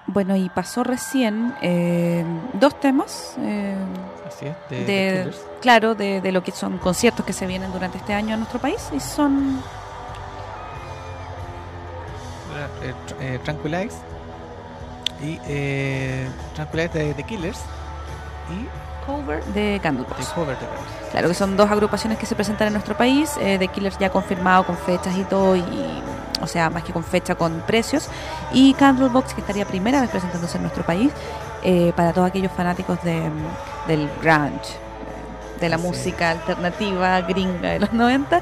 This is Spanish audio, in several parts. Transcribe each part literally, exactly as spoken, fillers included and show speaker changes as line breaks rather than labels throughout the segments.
Bueno, y pasó recién eh, dos temas. Eh,
Así es, de,
de,
de Killers.
Claro, de, de lo que son conciertos que se vienen durante este año en nuestro país. Y son...
Eh, eh, Tranquilize y eh, Tranquilize de The Killers y
Cover de Candlebox.
The Cover de Candlebox.
Claro que son dos agrupaciones que se presentan en nuestro país. eh, The Killers ya confirmado con fechas y todo, y, o sea, más que con fecha, con precios. Y Candlebox, que estaría primera vez presentándose en nuestro país, eh, para todos aquellos fanáticos de, del grunge, de la
Sí.
música alternativa gringa de los noventa.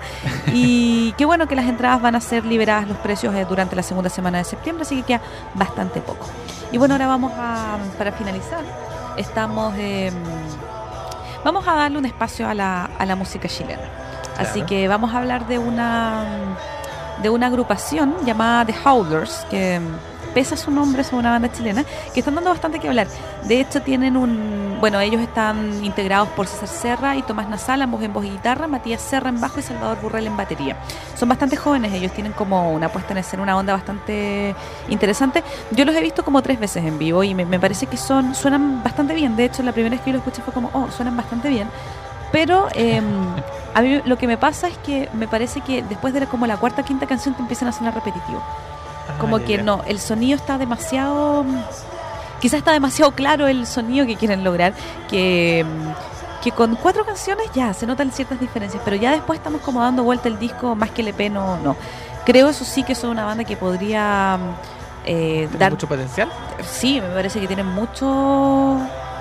Y qué bueno que las entradas van a ser liberadas los precios eh, durante la segunda semana de septiembre, así que queda bastante poco. Y bueno, ahora vamos a, para finalizar, estamos eh, vamos a darle un espacio a la, a la música chilena.
Claro.
Así que vamos a hablar de una de una agrupación llamada The Howlers, que pesa su nombre, es una banda chilena que están dando bastante que hablar. De hecho, tienen un... Bueno, ellos están integrados por César Serra y Tomás Nasal, ambos en voz y guitarra, Matías Serra en bajo y Salvador Burrell en batería. Son bastante jóvenes, ellos tienen como una puesta en escena, una onda bastante interesante. Yo los he visto como tres veces en vivo y me, me parece que son suenan bastante bien. De hecho, la primera vez que yo los escuché fue como, oh, suenan bastante bien. Pero eh, a mí lo que me pasa es que me parece que después de la, como la cuarta o quinta canción te empiezan a sonar repetitivo. Como
Ah, ya,
que
ya.
no, el sonido está demasiado... Quizás está demasiado claro el sonido que quieren lograr, que, que con cuatro canciones ya se notan ciertas diferencias, pero ya después estamos como dando vuelta el disco más que el E P, no, no. Creo eso sí que son una banda que podría eh,
¿Tiene
dar...
mucho potencial?
Sí, me parece que tienen mucho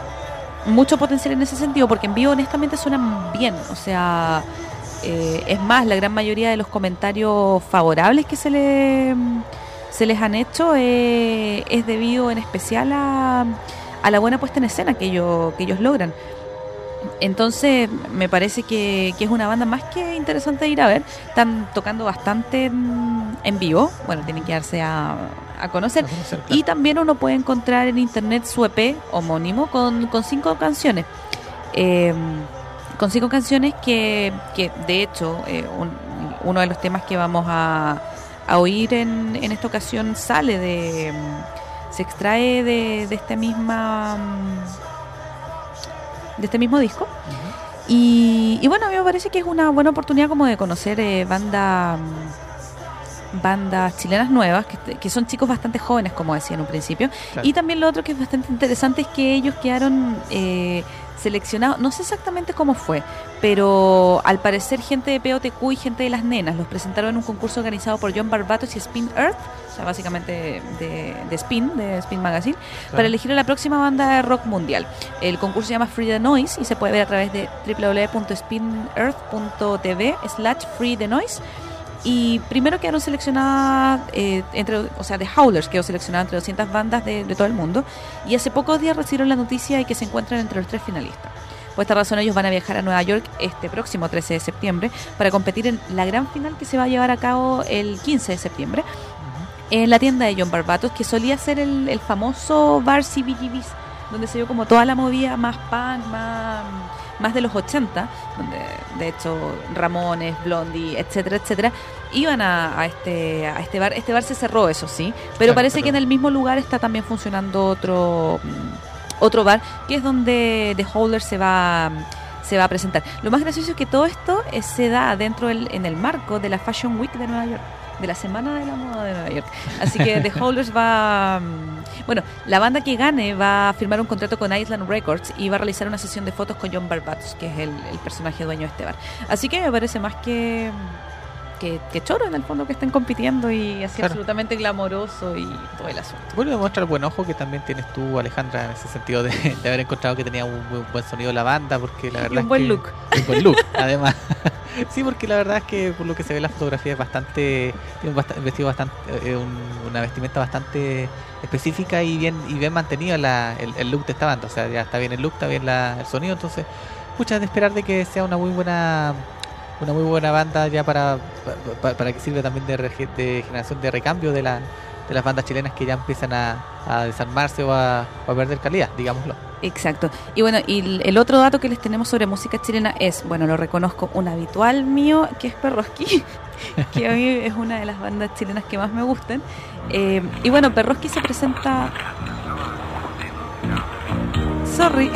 mucho potencial en ese sentido, porque en vivo honestamente suenan bien, o sea, eh, es más, la gran mayoría de los comentarios favorables que se le se les han hecho eh, es debido en especial a, a la buena puesta en escena que ellos, que ellos logran. Entonces me parece que, que es una banda más que interesante de ir a ver. Están tocando bastante en, en vivo, bueno, tienen que darse a, a conocer.
A conocer, claro.
Y también uno puede encontrar en internet su E P homónimo con, con cinco canciones. Eh, con cinco canciones que, que de hecho, eh, un, uno de los temas que vamos a, a oír en, en esta ocasión sale de... se extrae de, de esta misma... de este mismo disco. Uh-huh. y, y bueno, a mí me parece que es una buena oportunidad como de conocer eh, banda, bandas chilenas nuevas, que, que son chicos bastante jóvenes, como decía en un principio. Claro. Y también lo otro que es bastante interesante es que ellos quedaron eh, seleccionados, no sé exactamente cómo fue, pero al parecer gente de P O T Q y gente de Las Nenas los presentaron en un concurso organizado por John Barbatos y Spin Earth, o sea, básicamente de, de Spin, de Spin Magazine, claro, para elegir a la próxima banda de rock mundial. El concurso se llama Free the Noise y se puede ver a través de doble u doble u doble u punto spin earth punto t v slash free the noise. Y primero quedaron seleccionadas, eh, entre, o sea, The Howlers quedó seleccionada entre doscientas bandas de, de todo el mundo. Y hace pocos días recibieron la noticia de que se encuentran entre los tres finalistas. Por esta razón ellos van a viajar a Nueva York este próximo trece de septiembre para competir en la gran final que se va a llevar a cabo el quince de septiembre en la tienda de John Barbatos, que solía ser el, el famoso bar C B G B's, donde se vio como toda la movida más punk, más, más de los ochenta, donde de hecho Ramones, Blondie, etcétera, etcétera, iban a, a este a este bar. Este bar se cerró, eso sí, pero claro, parece pero... que en el mismo lugar está también funcionando otro otro bar, que es donde The Howlers se va se va a presentar. Lo más gracioso es que todo esto eh, se da dentro del, en el marco de la Fashion Week de Nueva York, de la Semana de la Moda de Nueva York. Así que The Howlers va... Bueno, la banda que gane va a firmar un contrato con Island Records y va a realizar una sesión de fotos con John Barbatos, que es el, el personaje dueño de este bar. Así que me parece más que... Que, que choro en el fondo que estén compitiendo y así, claro, absolutamente glamoroso y todo el asunto.
Bueno, demuestra el buen ojo que también tienes tú, Alejandra, en ese sentido de, de haber encontrado que tenía un muy buen sonido la banda, porque la verdad
y un
es
buen
que,
look.
Un buen look, además. Sí, porque la verdad es que por lo que se ve en la fotografía es bastante, tiene un, bast- un vestido bastante, eh, un, una vestimenta bastante específica y bien y bien mantenida la, el, el look de esta banda. O sea, ya está bien el look, está bien la, el sonido, entonces muchas de esperar de que sea una muy buena una muy buena banda ya para para, para que sirva también de, rege, de generación de recambio de la de las bandas chilenas que ya empiezan a, a desarmarse o a, o a perder calidad, digámoslo.
Exacto. Y bueno, y el otro dato que les tenemos sobre música chilena es, bueno, lo reconozco, un habitual mío, que es Perroski, que a mí es una de las bandas chilenas que más me gustan. Eh, y bueno, Perroski se presenta... Sorry.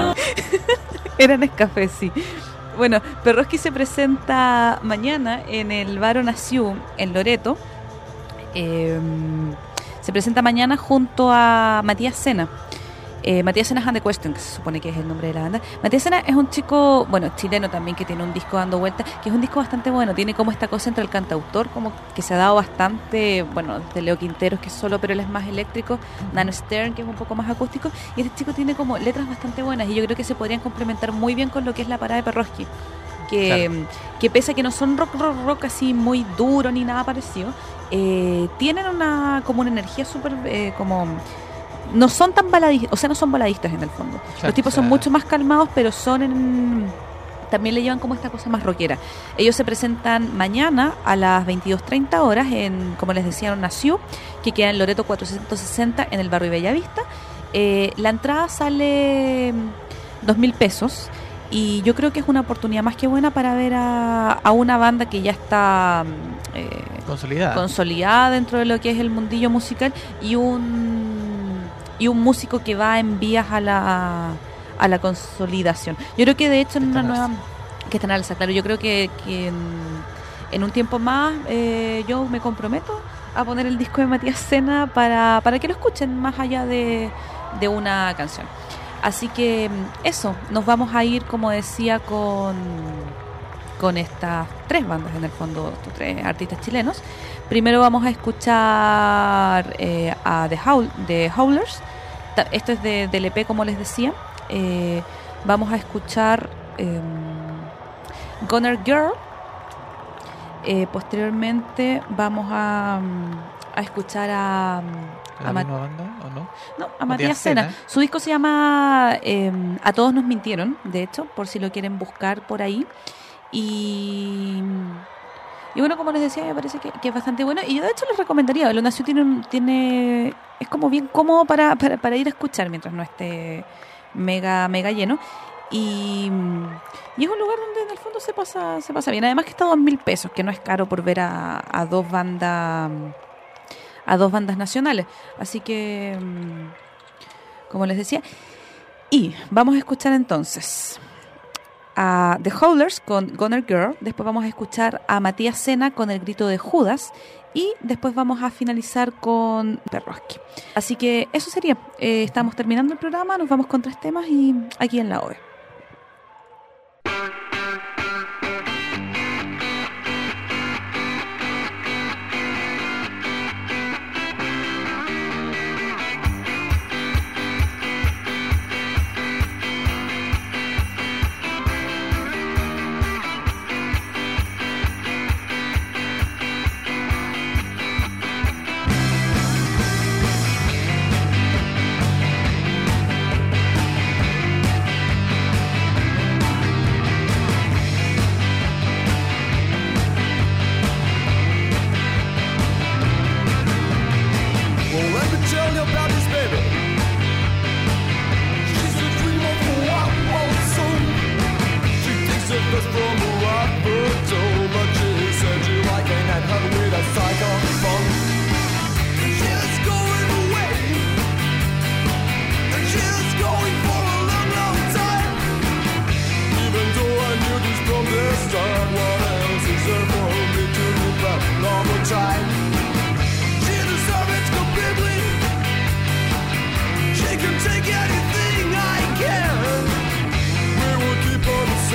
Era Nescafé, sí. Bueno, Perroski se presenta mañana en el Bar Onasiu, en Loreto. Eh, se presenta mañana junto a Matías Sena. Eh, Matías Sena and the Question, que se supone que es el nombre de la banda. Matías Sena es un chico, bueno, chileno también, que tiene un disco dando vueltas, que es un disco bastante bueno. Tiene como esta cosa entre el cantautor, como que se ha dado bastante, bueno, de Leo Quinteros, que es solo, pero él es más eléctrico, Nano Stern, que es un poco más acústico, y este chico tiene como letras bastante buenas, y yo creo que se podrían complementar muy bien con lo que es la parada de Perroski. Que, claro. que pese a que no son rock, rock, rock así muy duro ni nada parecido, eh, tienen una como una energía súper, eh, como... no son tan baladistas, o sea, no son baladistas en el fondo. Claro, los tipos son mucho más calmados, pero son en, también le llevan como esta cosa más rockera. Ellos se presentan mañana a las veintidós treinta horas en, como les decía, en Onasiu, que queda en Loreto cuatrocientos sesenta en el barrio Bellavista. Eh, la entrada sale dos mil pesos y yo creo que es una oportunidad más que buena para ver a, a una banda que ya está eh,
consolidada.
consolidada dentro de lo que es el mundillo musical y un y un músico que va en vías a la a la consolidación. Yo creo que de hecho en una nueva que está en alza, claro, yo creo que, que en, en un tiempo más eh, yo me comprometo a poner el disco de Matías Sena para, para que lo escuchen más allá de, de una canción. Así que eso, nos vamos a ir, como decía, con con estas tres bandas en el fondo, estos tres artistas chilenos. Primero vamos a escuchar eh, a The, Howl, The Howlers. Esto es de, del E P, como les decía. Eh, vamos a escuchar eh, Goner Girl. Eh, posteriormente vamos a, a escuchar a...
¿La
a
misma banda o no?
No, a Matías Sena. Su disco se llama eh, A Todos Nos Mintieron, de hecho, por si lo quieren buscar por ahí. Y, y bueno, como les decía, me parece que, que es bastante bueno. Y yo de hecho les recomendaría, el Onasiu tiene, un, tiene es como bien cómodo para, para, para ir a escuchar mientras no esté mega mega lleno. Y, y es un lugar donde en el fondo se pasa se pasa bien. Además que está a dos mil pesos, que no es caro por ver a, a dos bandas a dos bandas nacionales. Así que, como les decía, y vamos a escuchar entonces a The Howlers con Goner Girl, después vamos a escuchar a Matías Sena con El Grito de Judas y después vamos a finalizar con Perroski. Así que eso sería, eh, estamos terminando el programa, nos vamos con tres temas y aquí en la O V E.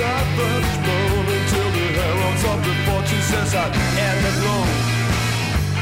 Savage bone until the heralds of the fortune says I end the glow.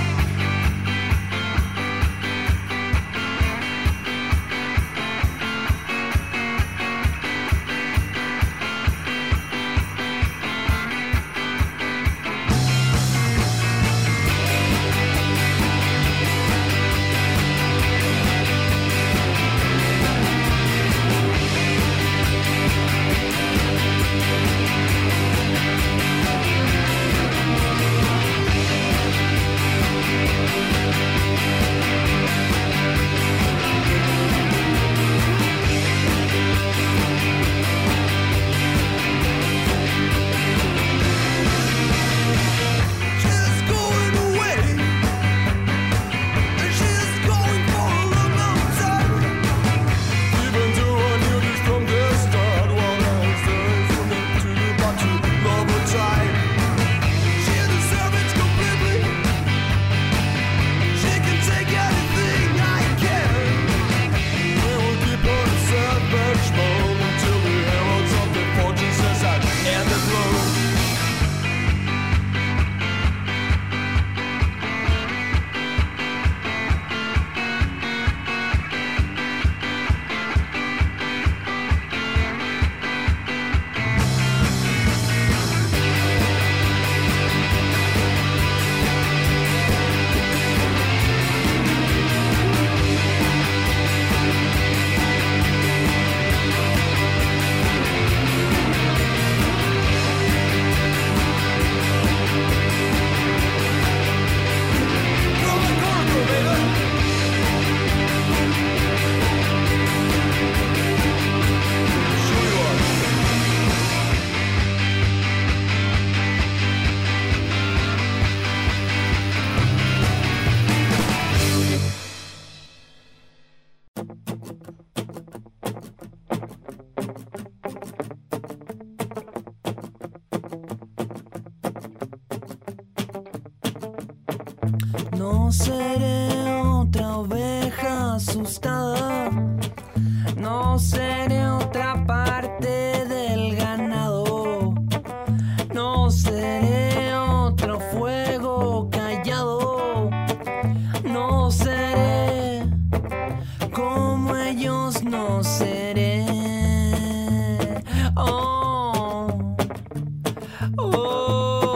No seré otra oveja asustada, no seré otra parte del ganado, no seré otro fuego callado, no seré como ellos, no seré. Oh, oh.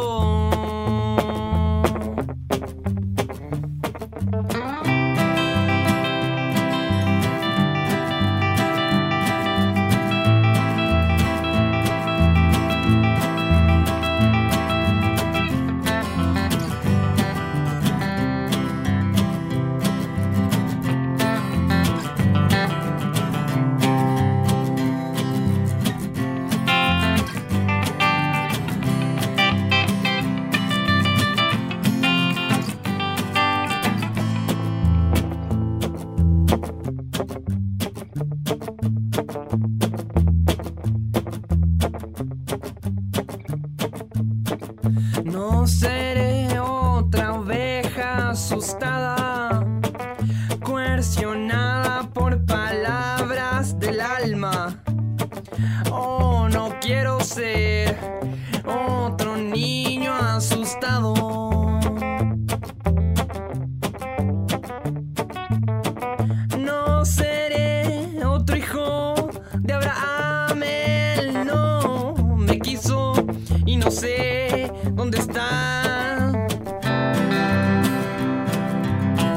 No seré otra oveja asustada, coercionada por palabras del alma. Oh, no quiero ser otro niño asustado. No seré otro hijo de Abraham, él no me quiso y no sé dónde está.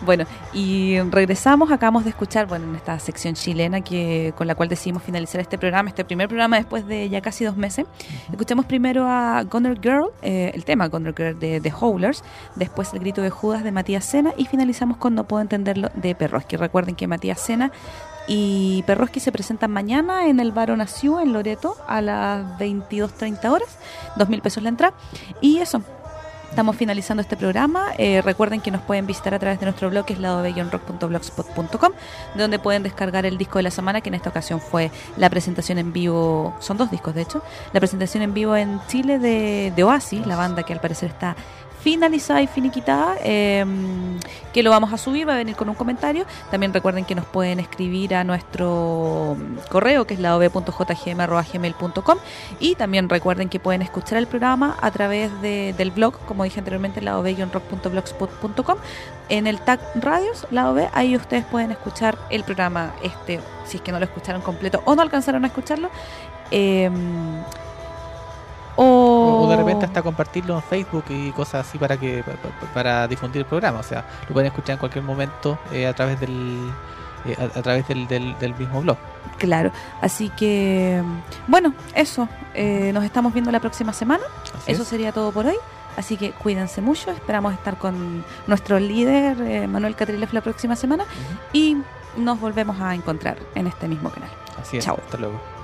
Bueno, y regresamos, acabamos de escuchar, bueno, en esta sección chilena que con la cual decidimos finalizar este programa, este primer programa después de ya casi dos meses. Escuchamos primero a Goner Girl, eh, el tema Goner Girl de The Howlers, después El grito de Judas de Matías Sena y finalizamos con No puedo entenderlo de Perroski. Recuerden que Matías Sena y Perroski se presentan mañana en el Bar Onaciú en Loreto a las veintidós treinta horas, dos mil pesos la entrada. Y eso, estamos finalizando este programa. Eh, recuerden que nos pueden visitar a través de nuestro blog, que es lado b guion rock punto blogspot punto com, donde pueden descargar el disco de la semana, que en esta ocasión fue la presentación en vivo, son dos discos de hecho, la presentación en vivo en Chile de, de Oasis, la banda que al parecer está finalizada y finiquitada, eh, que lo vamos a subir, va a venir con un comentario. También recuerden que nos pueden escribir a nuestro correo, que es ladob punto j g m arroba gmail punto com, y también recuerden que pueden escuchar el programa a través de, del blog, como dije anteriormente, ladob guion rock punto blogspot punto com, en el tag radios, ladob, ahí ustedes pueden escuchar el programa este, si es que no lo escucharon completo o no alcanzaron a escucharlo, eh,
O, o de repente hasta compartirlo en Facebook y cosas así para que para, para difundir el programa. O sea, lo pueden escuchar en cualquier momento eh, a través del eh, a, a través del, del, del mismo blog.
Claro, así que bueno, eso, eh, nos estamos viendo la próxima semana.
Así
Eso
es.
sería todo por hoy. Así que cuídense mucho, esperamos estar con nuestro líder eh, Manuel Catrilef la próxima semana.
Uh-huh.
Y nos volvemos a encontrar en este mismo canal.
Así es.
Chao.
Hasta luego.